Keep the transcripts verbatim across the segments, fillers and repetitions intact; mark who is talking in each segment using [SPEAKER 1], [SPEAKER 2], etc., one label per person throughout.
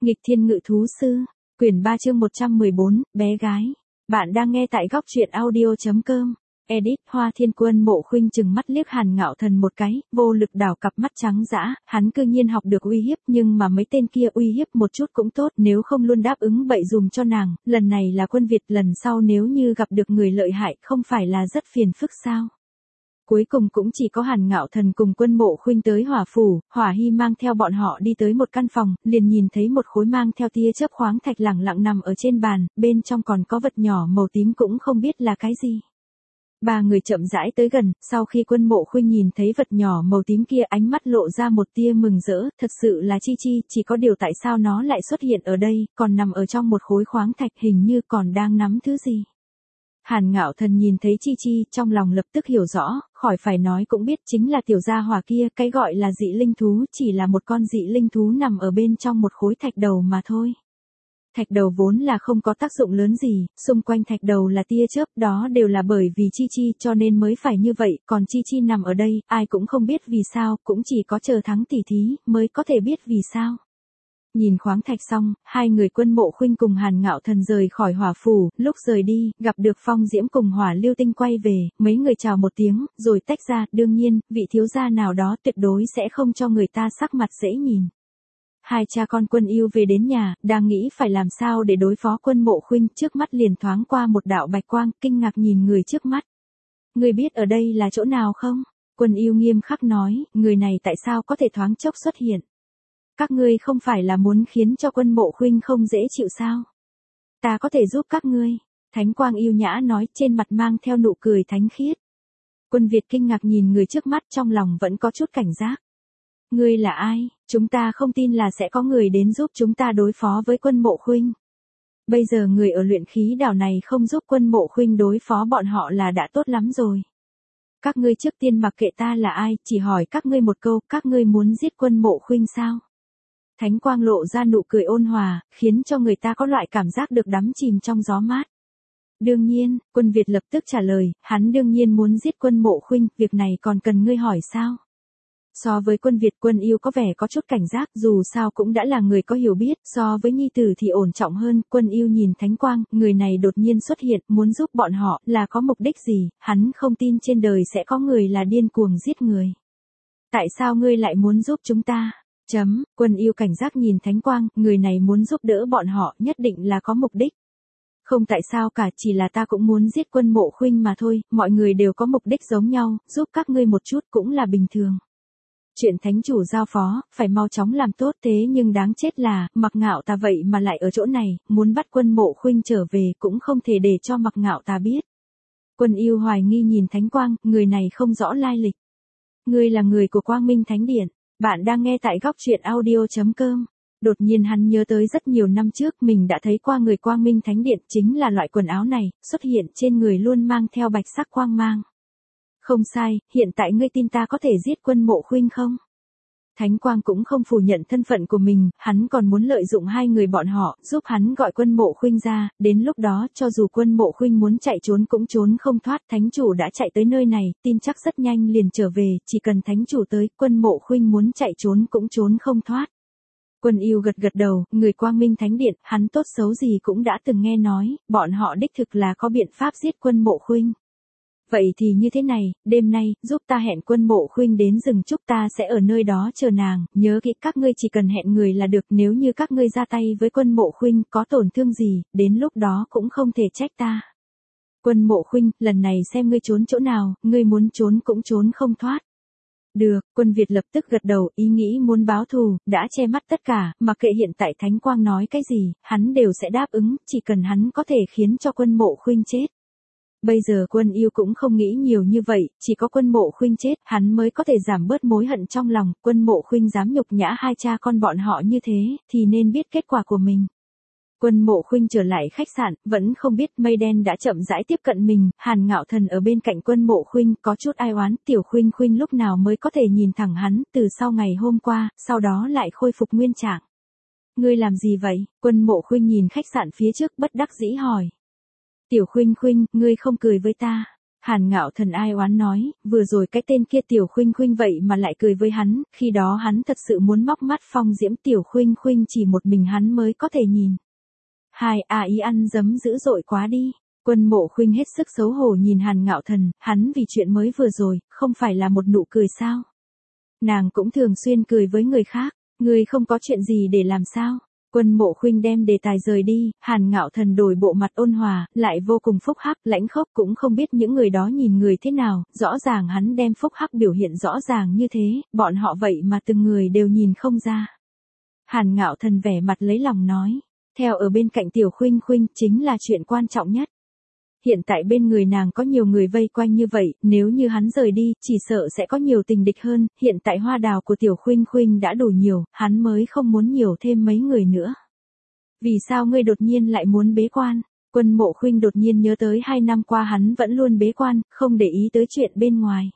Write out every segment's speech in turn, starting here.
[SPEAKER 1] Nghịch thiên ngự thú sư, quyển ba chương một trăm mười bốn, bé gái. Bạn đang nghe tại góc truyện audio.com. Edit Hoa Thiên Quân Mộ Khuynh chừng mắt liếc Hàn Ngạo Thần một cái, vô lực đảo cặp mắt trắng dã, hắn cư nhiên học được uy hiếp, nhưng mà mấy tên kia uy hiếp một chút cũng tốt, nếu không luôn đáp ứng bậy dùm cho nàng, lần này là Quân Việt, lần sau nếu như gặp được người lợi hại không phải là rất phiền phức sao? Cuối cùng cũng chỉ có Hàn Ngạo Thần cùng Quân Mộ Khuynh tới Hỏa phủ, Hỏa Hy mang theo bọn họ đi tới một căn phòng, liền nhìn thấy một khối mang theo tia chớp khoáng thạch lẳng lặng nằm ở trên bàn, bên trong còn có vật nhỏ màu tím cũng không biết là cái gì. Ba người chậm rãi tới gần, sau khi Quân Mộ Khuynh nhìn thấy vật nhỏ màu tím kia, ánh mắt lộ ra một tia mừng rỡ, thật sự là Chi Chi, chỉ có điều tại sao nó lại xuất hiện ở đây, còn nằm ở trong một khối khoáng thạch, hình như còn đang nắm thứ gì. Hàn Ngạo Thần nhìn thấy Chi Chi, trong lòng lập tức hiểu rõ, khỏi phải nói cũng biết chính là tiểu gia hỏa kia, cái gọi là dị linh thú chỉ là một con dị linh thú nằm ở bên trong một khối thạch đầu mà thôi. Thạch đầu vốn là không có tác dụng lớn gì, xung quanh thạch đầu là tia chớp, đó đều là bởi vì Chi Chi cho nên mới phải như vậy, còn Chi Chi nằm ở đây, ai cũng không biết vì sao, cũng chỉ có chờ thắng tỉ thí, mới có thể biết vì sao. Nhìn khoáng thạch xong, hai người Quân Mộ Khuynh cùng Hàn Ngạo Thần rời khỏi Hỏa phủ, lúc rời đi, gặp được Phong Diễm cùng Hỏa Lưu Tinh quay về, mấy người chào một tiếng, rồi tách ra, đương nhiên, vị thiếu gia nào đó tuyệt đối sẽ không cho người ta sắc mặt dễ nhìn. Hai cha con Quân Yêu về đến nhà, đang nghĩ phải làm sao để đối phó Quân Mộ Khuynh, trước mắt liền thoáng qua một đạo bạch quang, kinh ngạc nhìn người trước mắt. Người biết ở đây là chỗ nào không? Quân Yêu nghiêm khắc nói, người này tại sao có thể thoáng chốc xuất hiện? Các ngươi không phải là muốn khiến cho Quân Mộ Khuynh không dễ chịu sao? Ta có thể giúp các ngươi. Thánh quang yêu nhã nói, trên mặt mang theo nụ cười thánh khiết. Quân Việt kinh ngạc nhìn người trước mắt, trong lòng vẫn có chút cảnh giác. Ngươi là ai? Chúng ta không tin là sẽ có người đến giúp chúng ta đối phó với Quân Mộ Khuynh. Bây giờ người ở luyện khí đảo này không giúp Quân Mộ Khuynh đối phó bọn họ là đã tốt lắm rồi. Các ngươi trước tiên mặc kệ ta là ai, chỉ hỏi các ngươi một câu, các ngươi muốn giết Quân Mộ Khuynh sao? Thánh quang lộ ra nụ cười ôn hòa, khiến cho người ta có loại cảm giác được đắm chìm trong gió mát. Đương nhiên, Quân Việt lập tức trả lời, hắn đương nhiên muốn giết Quân Mộ Khuynh, việc này còn cần ngươi hỏi sao? So với Quân Việt, Quân Yêu có vẻ có chút cảnh giác, dù sao cũng đã là người có hiểu biết, so với nhi tử thì ổn trọng hơn. Quân Yêu nhìn Thánh quang, người này đột nhiên xuất hiện, muốn giúp bọn họ, là có mục đích gì, hắn không tin trên đời sẽ có người là điên cuồng giết người. Tại sao ngươi lại muốn giúp chúng ta? Chấm, Quân Yêu cảnh giác nhìn Thánh quang, người này muốn giúp đỡ bọn họ, nhất định là có mục đích. Không tại sao cả, chỉ là ta cũng muốn giết Quân Mộ Khuynh mà thôi, mọi người đều có mục đích giống nhau, giúp các ngươi một chút cũng là bình thường. Chuyện thánh chủ giao phó, phải mau chóng làm tốt, thế nhưng đáng chết là, Mặc Ngạo ta vậy mà lại ở chỗ này, muốn bắt Quân Mộ Khuynh trở về cũng không thể để cho Mặc Ngạo ta biết. Quân Yêu hoài nghi nhìn Thánh quang, người này không rõ lai lịch. Ngươi là người của Quang Minh Thánh Điện. Bạn đang nghe tại góc truyện audio.com. Đột nhiên hắn nhớ tới rất nhiều năm trước mình đã thấy qua người Quang Minh Thánh Điện, chính là loại quần áo này, xuất hiện trên người luôn mang theo bạch sắc quang mang. Không sai, hiện tại ngươi tin ta có thể giết Quân Mộ Khuynh không? Thánh quang cũng không phủ nhận thân phận của mình, hắn còn muốn lợi dụng hai người bọn họ, giúp hắn gọi Quân Mộ Khuynh ra, đến lúc đó cho dù Quân Mộ Khuynh muốn chạy trốn cũng trốn không thoát, thánh chủ đã chạy tới nơi này, tin chắc rất nhanh liền trở về, chỉ cần thánh chủ tới, Quân Mộ Khuynh muốn chạy trốn cũng trốn không thoát. Quân Yêu gật gật đầu, người Quang Minh Thánh Điện, hắn tốt xấu gì cũng đã từng nghe nói, bọn họ đích thực là có biện pháp giết Quân Mộ Khuynh. Vậy thì như thế này, đêm nay, giúp ta hẹn Quân Mộ Khuynh đến rừng trúc, ta sẽ ở nơi đó chờ nàng, nhớ kỹ các ngươi chỉ cần hẹn người là được, nếu như các ngươi ra tay với Quân Mộ Khuynh có tổn thương gì, đến lúc đó cũng không thể trách ta. Quân Mộ Khuynh, lần này xem ngươi trốn chỗ nào, ngươi muốn trốn cũng trốn không thoát. Được, Quân Việt lập tức gật đầu, ý nghĩ muốn báo thù, đã che mắt tất cả, mặc kệ hiện tại Thánh quang nói cái gì, hắn đều sẽ đáp ứng, chỉ cần hắn có thể khiến cho Quân Mộ Khuynh chết. Bây giờ Quân Yêu cũng không nghĩ nhiều như vậy, chỉ có Quân Mộ Khuynh chết, hắn mới có thể giảm bớt mối hận trong lòng, Quân Mộ Khuynh dám nhục nhã hai cha con bọn họ như thế, thì nên biết kết quả của mình. Quân Mộ Khuynh trở lại khách sạn, vẫn không biết mây đen đã chậm rãi tiếp cận mình, Hàn Ngạo Thần ở bên cạnh Quân Mộ Khuynh có chút ai oán, tiểu Khuynh Khuynh lúc nào mới có thể nhìn thẳng hắn, từ sau ngày hôm qua, sau đó lại khôi phục nguyên trạng. Ngươi làm gì vậy? Quân Mộ Khuynh nhìn khách sạn phía trước bất đắc dĩ hỏi. Tiểu Khuynh Khuynh, ngươi không cười với ta. Hàn Ngạo Thần ai oán nói, vừa rồi cái tên kia Tiểu Khuynh Khuynh vậy mà lại cười với hắn, khi đó hắn thật sự muốn móc mắt phong diễm Tiểu Khuynh Khuynh chỉ một mình hắn mới có thể nhìn. Hai a ý ăn dấm dữ dội quá đi. Quân Mộ Khuynh hết sức xấu hổ nhìn Hàn Ngạo Thần, hắn vì chuyện mới vừa rồi, không phải là một nụ cười sao? Nàng cũng thường xuyên cười với người khác, người không có chuyện gì để làm sao? Quân Mộ Khuynh đem đề tài rời đi, Hàn Ngạo Thần đổi bộ mặt ôn hòa, lại vô cùng phúc hắc, lãnh khốc cũng không biết những người đó nhìn người thế nào, rõ ràng hắn đem phúc hắc biểu hiện rõ ràng như thế, bọn họ vậy mà từng người đều nhìn không ra. Hàn Ngạo Thần vẻ mặt lấy lòng nói, theo ở bên cạnh Tiểu Khuynh Khuynh chính là chuyện quan trọng nhất. Hiện tại bên người nàng có nhiều người vây quanh như vậy, nếu như hắn rời đi, chỉ sợ sẽ có nhiều tình địch hơn, hiện tại hoa đào của Tiểu Khuynh Khuynh đã đủ nhiều, hắn mới không muốn nhiều thêm mấy người nữa. Vì sao ngươi đột nhiên lại muốn bế quan? Quân Mộ Khuynh đột nhiên nhớ tới hai năm qua hắn vẫn luôn bế quan, không để ý tới chuyện bên ngoài.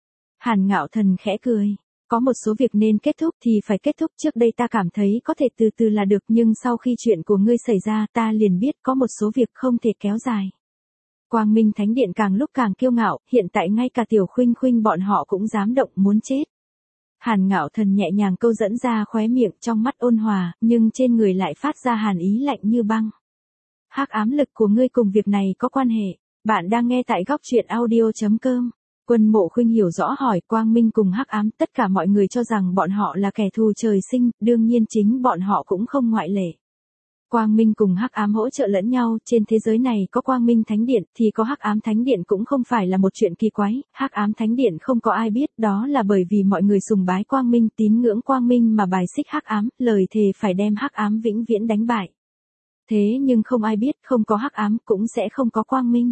[SPEAKER 1] Hàn Ngạo Thần khẽ cười. Có một số việc nên kết thúc thì phải kết thúc, trước đây ta cảm thấy có thể từ từ là được, nhưng sau khi chuyện của ngươi xảy ra ta liền biết có một số việc không thể kéo dài. Quang Minh Thánh Điện càng lúc càng kiêu ngạo, hiện tại ngay cả Tiểu Khuynh Khuynh bọn họ cũng dám động muốn chết. Hàn Ngạo Thần nhẹ nhàng câu dẫn ra khóe miệng, trong mắt ôn hòa, nhưng trên người lại phát ra hàn ý lạnh như băng. Hắc ám lực của ngươi cùng việc này có quan hệ. Bạn đang nghe tại góc truyện audio chấm com. Quân Mộ Khuynh hiểu rõ hỏi, Quang Minh cùng hắc ám, tất cả mọi người cho rằng bọn họ là kẻ thù trời sinh, đương nhiên chính bọn họ cũng không ngoại lệ. Quang Minh cùng hắc ám hỗ trợ lẫn nhau, trên thế giới này có Quang Minh Thánh Điện thì có hắc ám Thánh Điện, cũng không phải là một chuyện kỳ quái, hắc ám Thánh Điện không có ai biết, đó là bởi vì mọi người sùng bái Quang Minh, tín ngưỡng Quang Minh mà bài xích hắc ám, lời thề phải đem hắc ám vĩnh viễn đánh bại. Thế nhưng không ai biết, không có hắc ám cũng sẽ không có Quang Minh.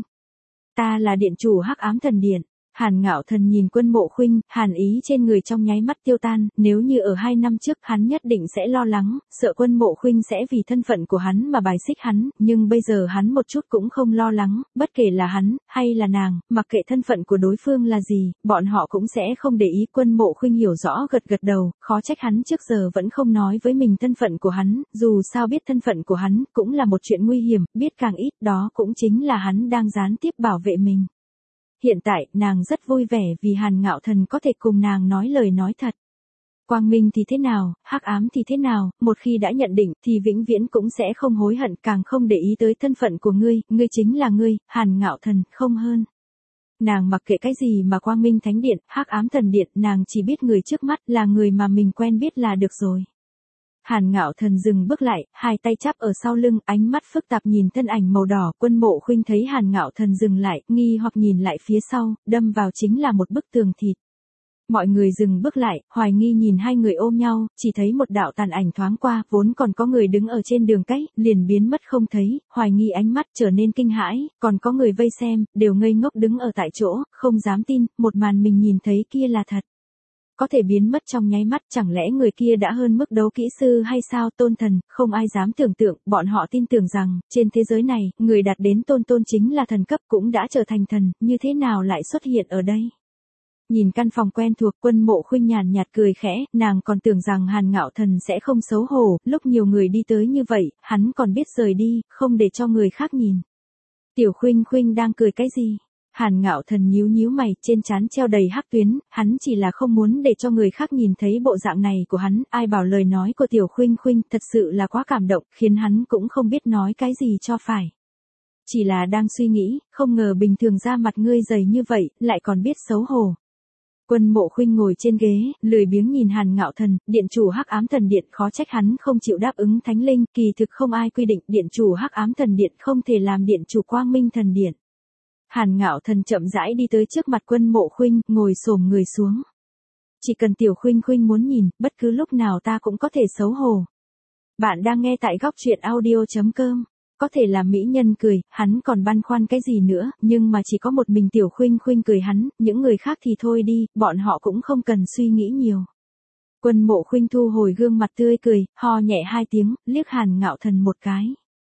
[SPEAKER 1] Ta là điện chủ hắc ám thần điện. Hàn Ngạo Thần nhìn Quân Mộ Khuynh, hàn ý trên người trong nháy mắt tiêu tan, nếu như ở hai năm trước hắn nhất định sẽ lo lắng, sợ Quân Mộ Khuynh sẽ vì thân phận của hắn mà bài xích hắn, nhưng bây giờ hắn một chút cũng không lo lắng, bất kể là hắn, hay là nàng, mặc kệ thân phận của đối phương là gì, bọn họ cũng sẽ không để ý. Quân Mộ Khuynh hiểu rõ gật gật đầu, khó trách hắn trước giờ vẫn không nói với mình thân phận của hắn, dù sao biết thân phận của hắn, cũng là một chuyện nguy hiểm, biết càng ít đó cũng chính là hắn đang gián tiếp bảo vệ mình. Hiện tại, nàng rất vui vẻ vì Hàn Ngạo Thần có thể cùng nàng nói lời nói thật. Quang Minh thì thế nào, hắc ám thì thế nào, một khi đã nhận định thì vĩnh viễn cũng sẽ không hối hận, càng không để ý tới thân phận của ngươi, ngươi chính là ngươi, Hàn Ngạo Thần, không hơn. Nàng mặc kệ cái gì mà Quang Minh Thánh Điện, hắc ám thần điện, nàng chỉ biết người trước mắt là người mà mình quen biết là được rồi. Hàn Ngạo Thần dừng bước lại, hai tay chắp ở sau lưng, ánh mắt phức tạp nhìn thân ảnh màu đỏ. Quân Mộ Khuynh thấy Hàn Ngạo Thần dừng lại, nghi hoặc nhìn lại phía sau, đâm vào chính là một bức tường thịt. Mọi người dừng bước lại, hoài nghi nhìn hai người ôm nhau, chỉ thấy một đạo tàn ảnh thoáng qua, vốn còn có người đứng ở trên đường cách, liền biến mất không thấy, hoài nghi ánh mắt trở nên kinh hãi, còn có người vây xem, đều ngây ngốc đứng ở tại chỗ, không dám tin, một màn mình nhìn thấy kia là thật. Có thể biến mất trong nháy mắt, chẳng lẽ người kia đã hơn mức đấu kỹ sư hay sao? Tôn thần, không ai dám tưởng tượng, bọn họ tin tưởng rằng, trên thế giới này, người đạt đến tôn tôn chính là thần cấp, cũng đã trở thành thần, như thế nào lại xuất hiện ở đây? Nhìn căn phòng quen thuộc, Quân Mộ Khuynh nhàn nhạt cười khẽ, nàng còn tưởng rằng Hàn Ngạo Thần sẽ không xấu hổ, lúc nhiều người đi tới như vậy, hắn còn biết rời đi, không để cho người khác nhìn. Tiểu Khuynh Khuynh đang cười cái gì? Hàn Ngạo Thần nhíu nhíu mày, trên trán treo đầy hắc tuyến, hắn chỉ là không muốn để cho người khác nhìn thấy bộ dạng này của hắn, ai bảo lời nói của Tiểu Khuynh Khuynh thật sự là quá cảm động, khiến hắn cũng không biết nói cái gì cho phải. Chỉ là đang suy nghĩ, không ngờ bình thường da mặt ngươi dày như vậy, lại còn biết xấu hổ. Quân Mộ Khuynh ngồi trên ghế, lười biếng nhìn Hàn Ngạo Thần, điện chủ hắc ám thần điện, khó trách hắn không chịu đáp ứng thánh linh, kỳ thực không ai quy định điện chủ hắc ám thần điện không thể làm điện chủ Quang Minh thần điện. Hàn Ngạo Thần chậm rãi đi tới trước mặt Quân Mộ Khuynh, ngồi xổm người xuống. Chỉ cần Tiểu Khuynh Khuynh muốn nhìn, bất cứ lúc nào ta cũng có thể xấu hổ. Bạn đang nghe tại góc truyện audio chấm com. Có thể là mỹ nhân cười, hắn còn băn khoăn cái gì nữa, nhưng mà chỉ có một mình Tiểu Khuynh Khuynh cười hắn, những người khác thì thôi đi, bọn họ cũng không cần suy nghĩ nhiều. Quân Mộ Khuynh thu hồi gương mặt tươi cười, ho nhẹ hai tiếng, liếc Hàn Ngạo Thần một cái.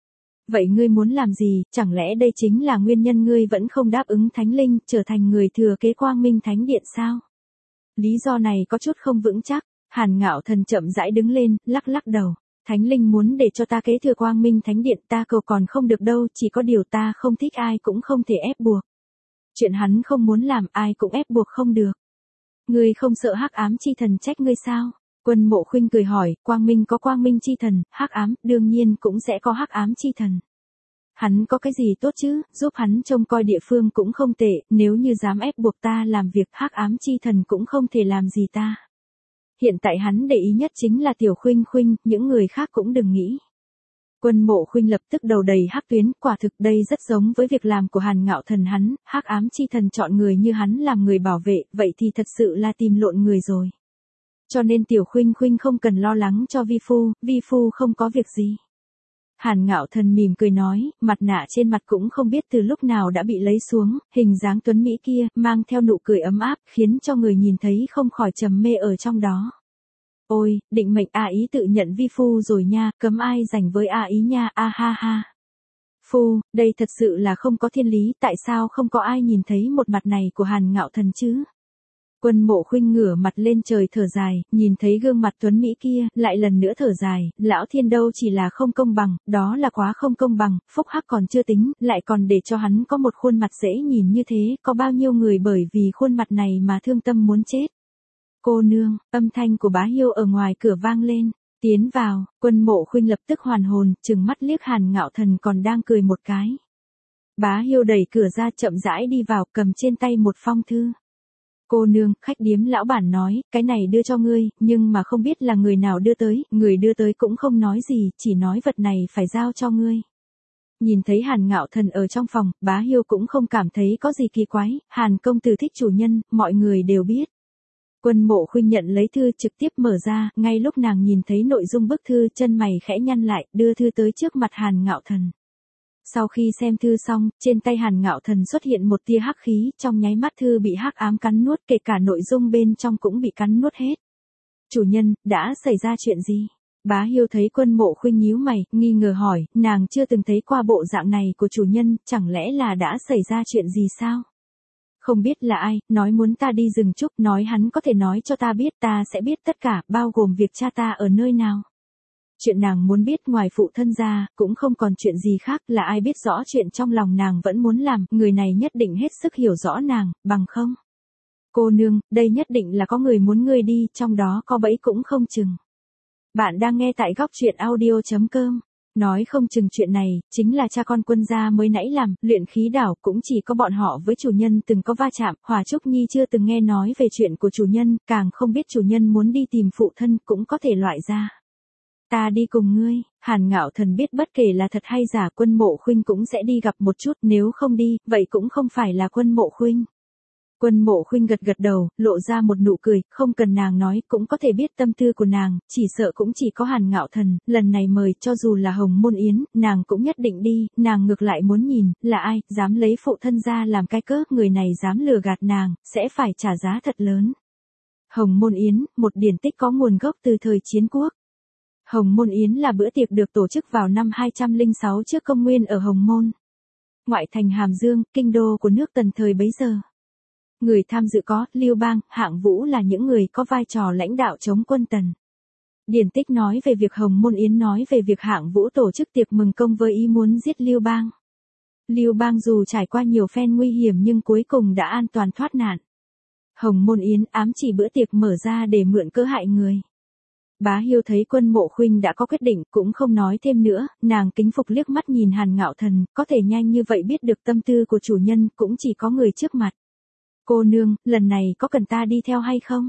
[SPEAKER 1] Vậy ngươi muốn làm gì, chẳng lẽ đây chính là nguyên nhân ngươi vẫn không đáp ứng thánh linh, trở thành người thừa kế Quang Minh Thánh Điện sao? Lý do này có chút không vững chắc, Hàn Ngạo Thần chậm rãi đứng lên, lắc lắc đầu. Thánh linh muốn để cho ta kế thừa Quang Minh Thánh Điện, ta cầu còn không được đâu, chỉ có điều ta không thích ai cũng không thể ép buộc. Chuyện hắn không muốn làm ai cũng ép buộc không được. Ngươi không sợ hắc ám chi thần trách ngươi sao? Quân Mộ Khuynh cười hỏi, quang minh có quang minh chi thần, hắc ám, đương nhiên cũng sẽ có hắc ám chi thần. Hắn có cái gì tốt chứ, giúp hắn trông coi địa phương cũng không tệ, nếu như dám ép buộc ta làm việc hắc ám chi thần cũng không thể làm gì ta. Hiện tại hắn để ý nhất chính là Tiểu Khuynh Khuynh, những người khác cũng đừng nghĩ. Quân Mộ Khuynh lập tức đầu đầy hắc tuyến, quả thực đây rất giống với việc làm của Hàn Ngạo Thần hắn, hắc ám chi thần chọn người như hắn làm người bảo vệ, vậy thì thật sự là tìm lộn người rồi. Cho nên Tiểu Khuynh Khuynh không cần lo lắng cho vi phu, vi phu không có việc gì. Hàn Ngạo Thần mỉm cười nói, mặt nạ trên mặt cũng không biết từ lúc nào đã bị lấy xuống, hình dáng tuấn mỹ kia, mang theo nụ cười ấm áp, khiến cho người nhìn thấy không khỏi trầm mê ở trong đó. Ôi, định mệnh A Ý tự nhận vi phu rồi nha, cấm ai giành với A Ý nha, a ha ha. Phu, đây thật sự là không có thiên lý, tại sao không có ai nhìn thấy một mặt này của Hàn Ngạo Thần chứ? Quân Mộ Khuynh ngửa mặt lên trời thở dài, nhìn thấy gương mặt tuấn mỹ kia, lại lần nữa thở dài, lão thiên đâu chỉ là không công bằng, đó là quá không công bằng, phúc hắc còn chưa tính, lại còn để cho hắn có một khuôn mặt dễ nhìn như thế, có bao nhiêu người bởi vì khuôn mặt này mà thương tâm muốn chết. Cô nương, âm thanh của Bá Hiêu ở ngoài cửa vang lên, tiến vào, Quân Mộ Khuynh lập tức hoàn hồn, trừng mắt liếc Hàn Ngạo Thần còn đang cười một cái. Bá Hiêu đẩy cửa ra chậm rãi đi vào, cầm trên tay một phong thư. Cô nương, khách điếm lão bản nói, cái này đưa cho ngươi, nhưng mà không biết là người nào đưa tới, người đưa tới cũng không nói gì, chỉ nói vật này phải giao cho ngươi. Nhìn thấy Hàn Ngạo Thần ở trong phòng, Bá Hiêu cũng không cảm thấy có gì kỳ quái, Hàn công tử thích chủ nhân, mọi người đều biết. Quân Mộ Khuynh nhận lấy thư trực tiếp mở ra, ngay lúc nàng nhìn thấy nội dung bức thư chân mày khẽ nhăn lại, đưa thư tới trước mặt Hàn Ngạo Thần. Sau khi xem thư xong, trên tay Hàn Ngạo Thần xuất hiện một tia hắc khí, trong nháy mắt thư bị hắc ám cắn nuốt, kể cả nội dung bên trong cũng bị cắn nuốt hết. Chủ nhân, đã xảy ra chuyện gì? Bá Hiêu thấy Quân Mộ Khuynh nhíu mày, nghi ngờ hỏi, nàng chưa từng thấy qua bộ dạng này của chủ nhân, chẳng lẽ là đã xảy ra chuyện gì sao? Không biết là ai, nói muốn ta đi rừng trúc, nói hắn có thể nói cho ta biết, ta sẽ biết tất cả, bao gồm việc cha ta ở nơi nào. Chuyện nàng muốn biết ngoài phụ thân ra, cũng không còn chuyện gì khác, là ai biết rõ chuyện trong lòng nàng vẫn muốn làm, người này nhất định hết sức hiểu rõ nàng, bằng không. Cô nương, đây nhất định là có người muốn ngươi đi, trong đó có bẫy cũng không chừng. Bạn đang nghe tại góc truyện audio chấm com. Nói không chừng chuyện này, chính là cha con Quân gia mới nãy làm, luyện khí đảo cũng chỉ có bọn họ với chủ nhân từng có va chạm, Hòa Trúc Nhi chưa từng nghe nói về chuyện của chủ nhân, càng không biết chủ nhân muốn đi tìm phụ thân cũng có thể loại ra. Ta đi cùng ngươi, Hàn Ngạo Thần biết bất kể là thật hay giả Quân Mộ Khuynh cũng sẽ đi gặp một chút, nếu không đi, vậy cũng không phải là Quân Mộ Khuynh. Quân Mộ Khuynh gật gật đầu, lộ ra một nụ cười, không cần nàng nói, cũng có thể biết tâm tư của nàng, chỉ sợ cũng chỉ có Hàn Ngạo Thần, lần này mời, cho dù là Hồng Môn Yến, nàng cũng nhất định đi, nàng ngược lại muốn nhìn, là ai, dám lấy phụ thân ra làm cái cớ, người này dám lừa gạt nàng, sẽ phải trả giá thật lớn. Hồng Môn Yến, một điển tích có nguồn gốc từ thời chiến quốc. Hồng Môn Yến là bữa tiệc được tổ chức vào năm hai trăm lẻ sáu trước công nguyên ở Hồng Môn, ngoại thành Hàm Dương, kinh đô của nước Tần thời bấy giờ. Người tham dự có, Lưu Bang, Hạng Vũ là những người có vai trò lãnh đạo chống quân Tần. Điển tích nói về việc Hồng Môn Yến nói về việc Hạng Vũ tổ chức tiệc mừng công với ý muốn giết Lưu Bang. Lưu Bang dù trải qua nhiều phen nguy hiểm nhưng cuối cùng đã an toàn thoát nạn. Hồng Môn Yến ám chỉ bữa tiệc mở ra để mượn cớ hại người. Bá Hiêu thấy Quân Mộ Khuynh đã có quyết định, cũng không nói thêm nữa, nàng kính phục liếc mắt nhìn Hàn Ngạo Thần, có thể nhanh như vậy biết được tâm tư của chủ nhân, cũng chỉ có người trước mặt. Cô nương, lần này có cần ta đi theo hay không?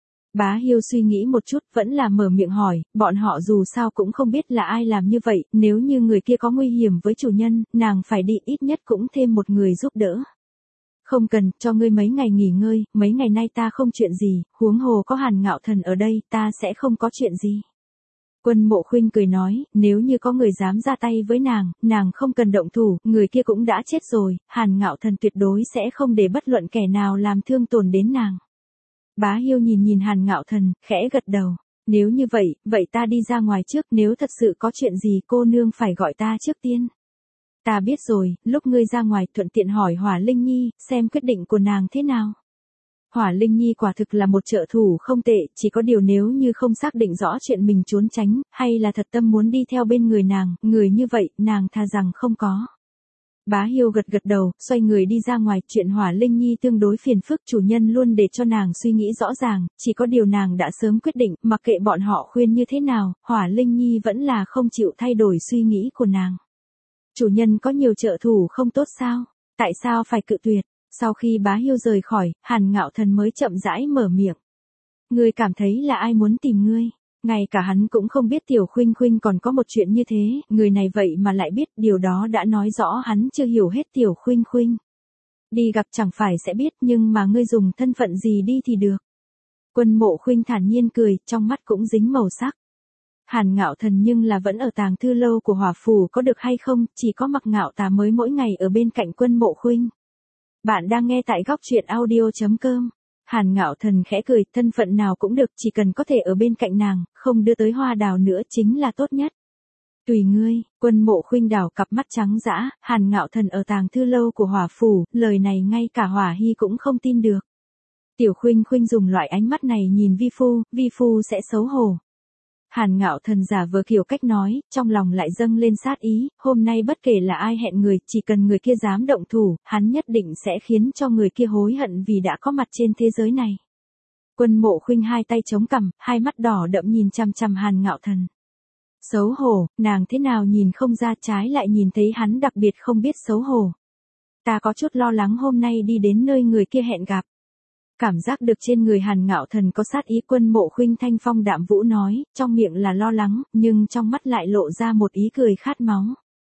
[SPEAKER 1] Bá Hiêu suy nghĩ một chút, vẫn là mở miệng hỏi, bọn họ dù sao cũng không biết là ai làm như vậy, nếu như người kia có nguy hiểm với chủ nhân, nàng phải đi, ít nhất cũng thêm một người giúp đỡ. Không cần, cho ngươi mấy ngày nghỉ ngơi, mấy ngày nay ta không chuyện gì, huống hồ có Hàn Ngạo Thần ở đây, ta sẽ không có chuyện gì. Quân Mộ Khuynh cười nói, nếu như có người dám ra tay với nàng, nàng không cần động thủ, người kia cũng đã chết rồi, Hàn Ngạo Thần tuyệt đối sẽ không để bất luận kẻ nào làm thương tổn đến nàng. Bá Hiêu nhìn nhìn Hàn Ngạo Thần, khẽ gật đầu, nếu như vậy, vậy ta đi ra ngoài trước, nếu thật sự có chuyện gì cô nương phải gọi ta trước tiên. Ta biết rồi, lúc ngươi ra ngoài thuận tiện hỏi Hỏa Linh Nhi, xem quyết định của nàng thế nào. Hỏa Linh Nhi quả thực là một trợ thủ không tệ, chỉ có điều nếu như không xác định rõ chuyện mình trốn tránh, hay là thật tâm muốn đi theo bên người nàng, người như vậy, nàng tha rằng không có. Bá Hiêu gật gật đầu, xoay người đi ra ngoài, chuyện Hỏa Linh Nhi tương đối phiền phức, chủ nhân luôn để cho nàng suy nghĩ rõ ràng, chỉ có điều nàng đã sớm quyết định, mặc kệ bọn họ khuyên như thế nào, Hỏa Linh Nhi vẫn là không chịu thay đổi suy nghĩ của nàng. Chủ nhân có nhiều trợ thủ không tốt sao? Tại sao phải cự tuyệt? Sau khi Bá Hiêu rời khỏi, Hàn Ngạo Thần mới chậm rãi mở miệng. Ngươi cảm thấy là ai muốn tìm ngươi? Ngay cả hắn cũng không biết Tiểu Khuynh Khuynh còn có một chuyện như thế, người này vậy mà lại biết, điều đó đã nói rõ hắn chưa hiểu hết Tiểu Khuynh Khuynh. Đi gặp chẳng phải sẽ biết, nhưng mà ngươi dùng thân phận gì đi thì được. Quân Mộ Khuynh thản nhiên cười, trong mắt cũng dính màu sắc. Hàn Ngạo Thần nhưng là vẫn ở tàng thư lâu của Hỏa Phủ có được hay không, chỉ có Mặc Ngạo Tà mới mỗi ngày ở bên cạnh Quân Mộ Khuynh. Bạn đang nghe tại góc truyện audio chấm com. Hàn Ngạo Thần khẽ cười, thân phận nào cũng được, chỉ cần có thể ở bên cạnh nàng, không đưa tới hoa đào nữa chính là tốt nhất. Tùy ngươi. Quân Mộ Khuynh đảo cặp mắt trắng dã, Hàn Ngạo Thần ở tàng thư lâu của Hỏa Phủ, lời này ngay cả Hỏa Hy cũng không tin được. Tiểu Khuynh Khuynh dùng loại ánh mắt này nhìn vi phu, vi phu sẽ xấu hổ. Hàn Ngạo Thần giả vờ kiểu cách nói, trong lòng lại dâng lên sát ý, hôm nay bất kể là ai hẹn người, chỉ cần người kia dám động thủ, hắn nhất định sẽ khiến cho người kia hối hận vì đã có mặt trên thế giới này. Quân Mộ Khuynh hai tay chống cằm, hai mắt đỏ đậm nhìn chằm chằm Hàn Ngạo Thần. Xấu hổ, nàng thế nào nhìn không ra, trái lại nhìn thấy hắn đặc biệt không biết xấu hổ. Ta có chút lo lắng hôm nay đi đến nơi người kia hẹn gặp. Cảm giác được trên người Hàn Ngạo Thần có sát ý, Quân Mộ Khuynh thanh phong đạm vũ nói, trong miệng là lo lắng, nhưng trong mắt lại lộ ra một ý cười khát máu.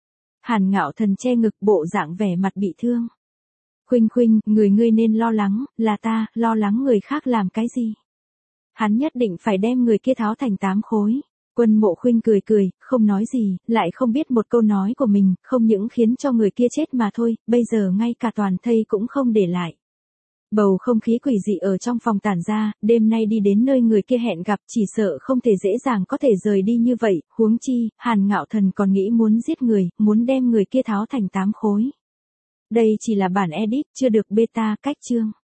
[SPEAKER 1] Hàn Ngạo Thần che ngực, bộ dạng vẻ mặt bị thương. Khuynh Khuynh, người ngươi nên lo lắng, là ta, lo lắng người khác làm cái gì? Hắn nhất định phải đem người kia tháo thành tám khối. Quân Mộ Khuynh cười cười, không nói gì, lại không biết một câu nói của mình, không những khiến cho người kia chết mà thôi, bây giờ ngay cả toàn thây cũng không để lại. Bầu không khí quỷ dị ở trong phòng tản ra, đêm nay đi đến nơi người kia hẹn gặp chỉ sợ không thể dễ dàng có thể rời đi như vậy, huống chi, Hàn Ngạo Thần còn nghĩ muốn giết người, muốn đem người kia tháo thành tám khối. Đây chỉ là bản edit, chưa được beta, cách chương.